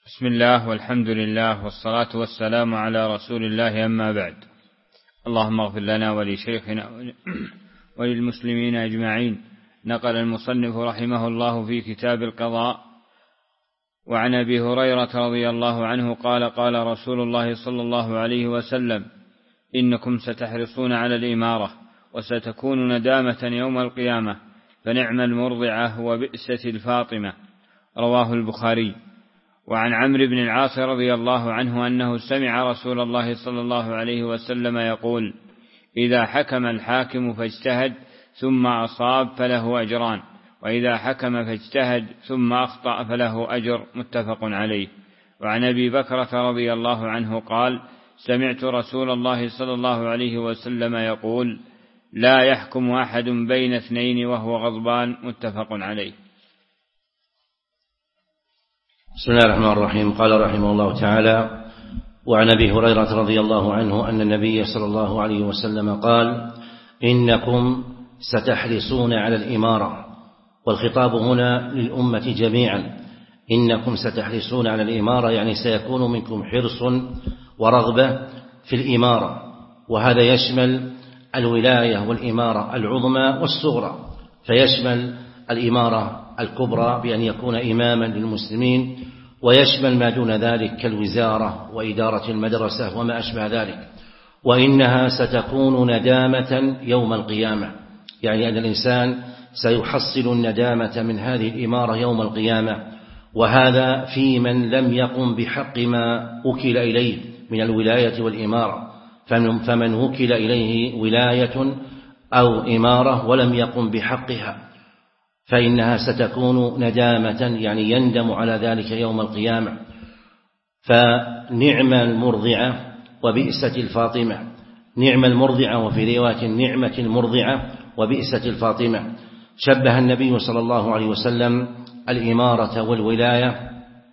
بسم الله والحمد لله والصلاة والسلام على رسول الله، أما بعد. اللهم اغفر لنا ولشيخنا وللمسلمين أجمعين. نقل المصنف رحمه الله في كتاب القضاء وعن أبي هريرة رضي الله عنه قال: قال رسول الله صلى الله عليه وسلم: إنكم ستحرصون على الإمارة وستكون ندامة يوم القيامة، فنعم المرضعة وبئست الفاطمة. رواه البخاري. وعن عمرو بن العاص رضي الله عنه أنه سمع رسول الله صلى الله عليه وسلم يقول: إذا حكم الحاكم فاجتهد ثم أصاب فله أجران، وإذا حكم فاجتهد ثم أخطأ فله أجر. متفق عليه. وعن أبي بكرة رضي الله عنه قال: سمعت رسول الله صلى الله عليه وسلم يقول: لا يحكم أحد بين اثنين وهو غضبان. متفق عليه. بسم الله الرحمن الرحيم. قال رحمه الله تعالى: وعن أبي هريرة رضي الله عنه أن النبي صلى الله عليه وسلم قال: إنكم ستحرصون على الإمارة. والخطاب هنا للأمة جميعا. إنكم ستحرصون على الإمارة يعني سيكون منكم حرص ورغبة في الإمارة، وهذا يشمل الولاية والإمارة العظمى والصغرى، فيشمل الإمارة الكبرى بأن يكون إماما للمسلمين، ويشمل ما دون ذلك كالوزارة وإدارة المدرسة وما أشبه ذلك. وإنها ستكون ندامة يوم القيامة، يعني أن الإنسان سيحصل الندامة من هذه الإمارة يوم القيامة، وهذا في من لم يقم بحق ما وكل إليه من الولاية والإمارة. فمن وكل إليه ولاية أو إمارة ولم يقم بحقها فإنها ستكون ندامة، يعني يندم على ذلك يوم القيامة. فنعم المرضعة وبئست الفاطمة. نعم المرضعة، وفي رواية نعمة المرضعة وبئست الفاطمة. شبه النبي صلى الله عليه وسلم الإمارة والولاية،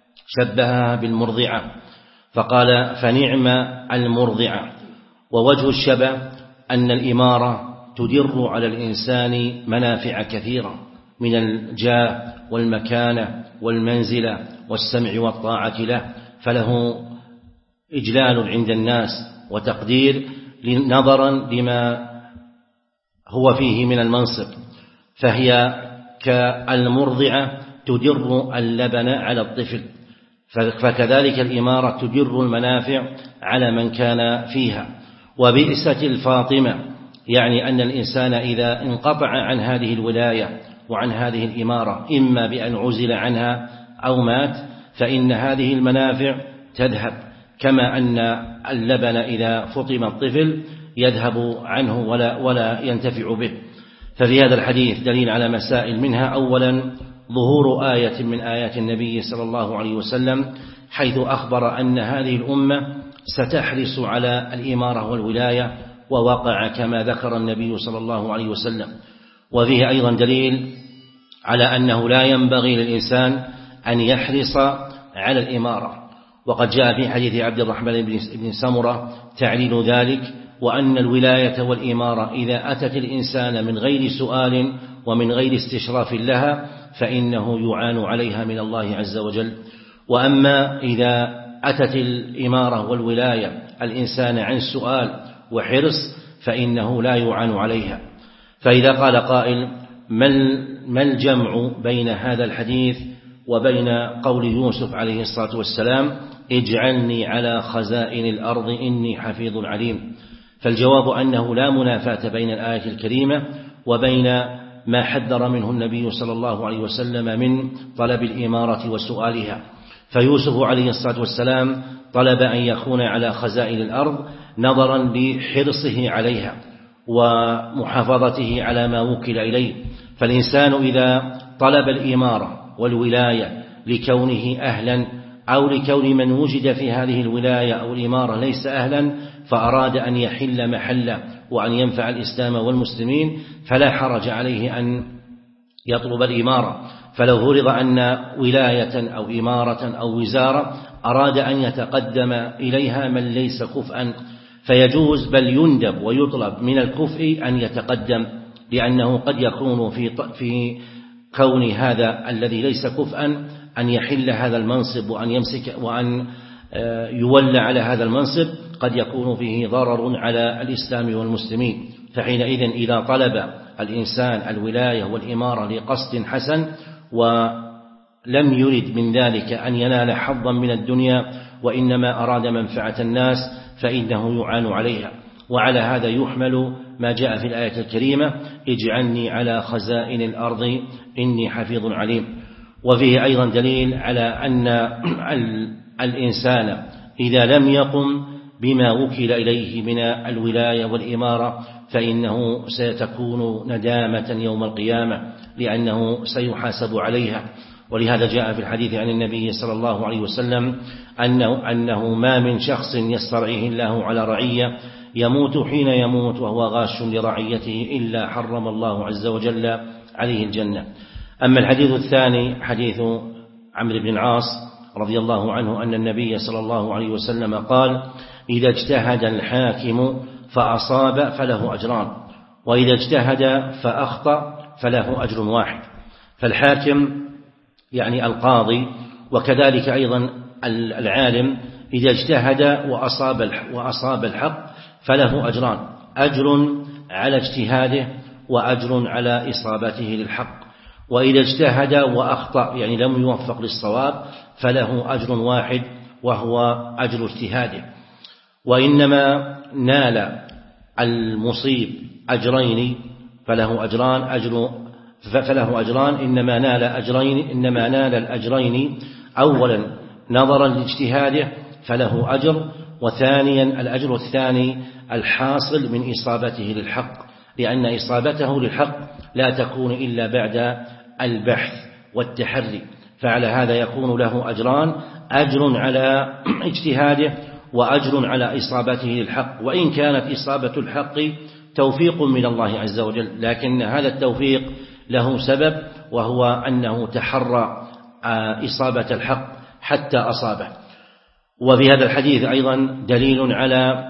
شبهها بالمرضعة فقال: فنعم المرضعة. ووجه الشبه أن الإمارة تدر على الإنسان منافع كثيرة من الجاه والمكانة والمنزلة والسمع والطاعة له، فله إجلال عند الناس وتقدير نظرا لما هو فيه من المنصب. فهي كالمرضعة تدر اللبن على الطفل، فكذلك الإمارة تدر المنافع على من كان فيها. وبئست الفاطمة يعني أن الإنسان إذا انقطع عن هذه الولاية وعن هذه الإمارة، إما بأن عزل عنها أو مات، فإن هذه المنافع تذهب، كما أن اللبن إذا فطم الطفل يذهب عنه ولا ينتفع به. ففي هذا الحديث دليل على مسائل، منها أولا ظهور آية من آيات النبي صلى الله عليه وسلم، حيث أخبر أن هذه الأمة ستحرص على الإمارة والولاية، ووقع كما ذكر النبي صلى الله عليه وسلم. وفيه أيضا دليل على أنه لا ينبغي للإنسان أن يحرص على الإمارة، وقد جاء في حديث عبد الرحمن بن سمرة تعليل ذلك، وأن الولاية والإمارة إذا أتت الإنسان من غير سؤال ومن غير استشراف لها فإنه يعان عليها من الله عز وجل. وأما إذا أتت الإمارة والولاية الإنسان عن سؤال وحرص فإنه لا يعان عليها. فإذا قال قائل: ما الجمع بين هذا الحديث وبين قول يوسف عليه الصلاة والسلام: اجعلني على خزائن الأرض إني حفيظ عليم؟ فالجواب أنه لا منافاة بين الآية الكريمة وبين ما حذر منه النبي صلى الله عليه وسلم من طلب الإمارة وسؤالها. فيوسف عليه الصلاة والسلام طلب أن يكون على خزائن الأرض نظرا لحرصه عليها ومحافظته على ما وكل إليه. فالإنسان إذا طلب الإمارة والولاية لكونه أهلا، أو لكون من وجد في هذه الولاية أو الإمارة ليس أهلا، فأراد أن يحل محله وأن ينفع الإسلام والمسلمين، فلا حرج عليه أن يطلب الإمارة. فلو فرض أن ولاية أو إمارة أو وزارة أراد أن يتقدم إليها من ليس كفءا فيجوز، بل يندب ويطلب من الكفء أن يتقدم، لأنه قد يكون في كون هذا الذي ليس كفءا أن يحل هذا المنصب وأن يمسك وأن يولى على هذا المنصب قد يكون فيه ضرر على الإسلام والمسلمين. فحينئذ إذا طلب الإنسان الولاية والإمارة لقصد حسن ولم يرد من ذلك أن ينال حظا من الدنيا وإنما أراد منفعة الناس فإنه يعان عليها. وعلى هذا يحمل ما جاء في الآية الكريمة اجعلني على خزائن الأرض إني حفيظ عليم. وفيه أيضا دليل على أن الإنسان إذا لم يقم بما وكل إليه من الولاية والإمارة فإنه ستكون ندامة يوم القيامة لأنه سيحاسب عليها. ولهذا جاء في الحديث عن النبي صلى الله عليه وسلم أنه ما من شخص يسترعيه الله على رعية يموت حين يموت وهو غاش لرعيته إلا حرم الله عز وجل عليه الجنة. أما الحديث الثاني حديث عمرو بن العاص رضي الله عنه أن النبي صلى الله عليه وسلم قال إذا اجتهد الحاكم فأصاب فله أجران وإذا اجتهد فأخطأ فله أجر واحد. فالحاكم يعني القاضي وكذلك أيضا العالم إذا اجتهد وأصاب الحق فله أجران، أجر على اجتهاده وأجر على إصابته للحق. وإذا اجتهد وأخطأ يعني لم يوفق للصواب فله أجر واحد وهو أجر اجتهاده. وإنما نال المصيب أجرين فله أجران إنما نال الأجرين أولا نظرا لاجتهاده فله أجر، وثانيا الأجر الثاني الحاصل من إصابته للحق، لأن إصابته للحق لا تكون إلا بعد البحث والتحري. فعلى هذا يكون له أجران، أجر على اجتهاده وأجر على إصابته للحق. وإن كانت إصابة الحق توفيق من الله عز وجل لكن هذا التوفيق له سبب وهو أنه تحرى إصابة الحق حتى أصابه. وفي هذا الحديث أيضا دليل على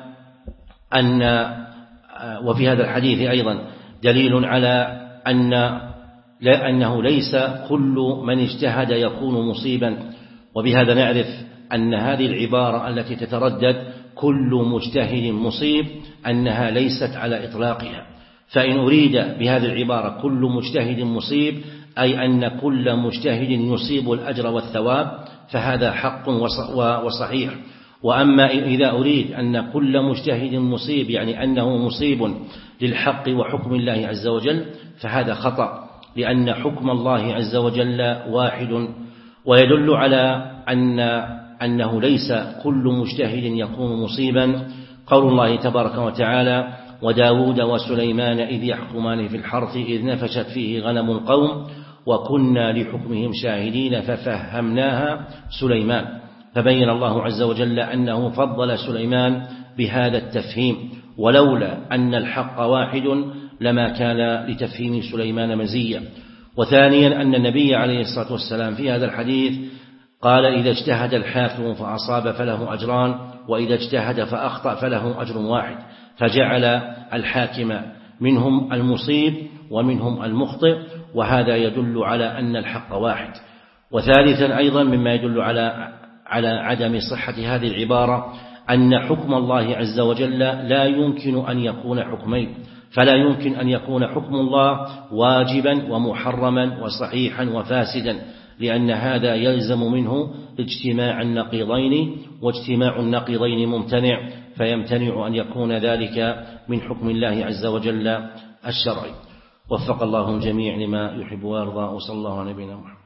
أنه ليس كل من اجتهد يكون مصيبا. وبهذا نعرف أن هذه العبارة التي تتردد كل مجتهد مصيب أنها ليست على إطلاقها. فإن أريد بهذه العبارة كل مجتهد مصيب أي أن كل مجتهد يصيب الأجر والثواب فهذا حق وصحيح. وأما إذا أريد أن كل مجتهد مصيب يعني أنه مصيب للحق وحكم الله عز وجل فهذا خطأ، لأن حكم الله عز وجل واحد. ويدل على أنه ليس كل مجتهد يكون مصيبا قول الله تبارك وتعالى وداود وسليمان إذ يحكمان في الحرث إذ نفشت فيه غنم القوم وكنا لحكمهم شاهدين ففهمناها سليمان. فبين الله عز وجل أنه فضل سليمان بهذا التفهيم، ولولا أن الحق واحد لما كان لتفهيم سليمان مزية. وثانيا أن النبي عليه الصلاة والسلام في هذا الحديث قال إذا اجتهد الحاكم فأصاب فله أجران وإذا اجتهد فأخطأ فله أجر واحد، فجعل الحاكم منهم المصيب ومنهم المخطئ، وهذا يدل على أن الحق واحد. وثالثا أيضا مما يدل على عدم صحة هذه العبارة أن حكم الله عز وجل لا يمكن أن يكون حكمين، فلا يمكن أن يكون حكم الله واجبا ومحرما وصحيحا وفاسدا، لأن هذا يلزم منه اجتماع النقيضين، واجتماع النقيضين ممتنع، فيمتنع أن يكون ذلك من حكم الله عز وجل الشرعي. وفق الله الجميع لما يحب ويرضى، وصلى الله على نبينا محمد.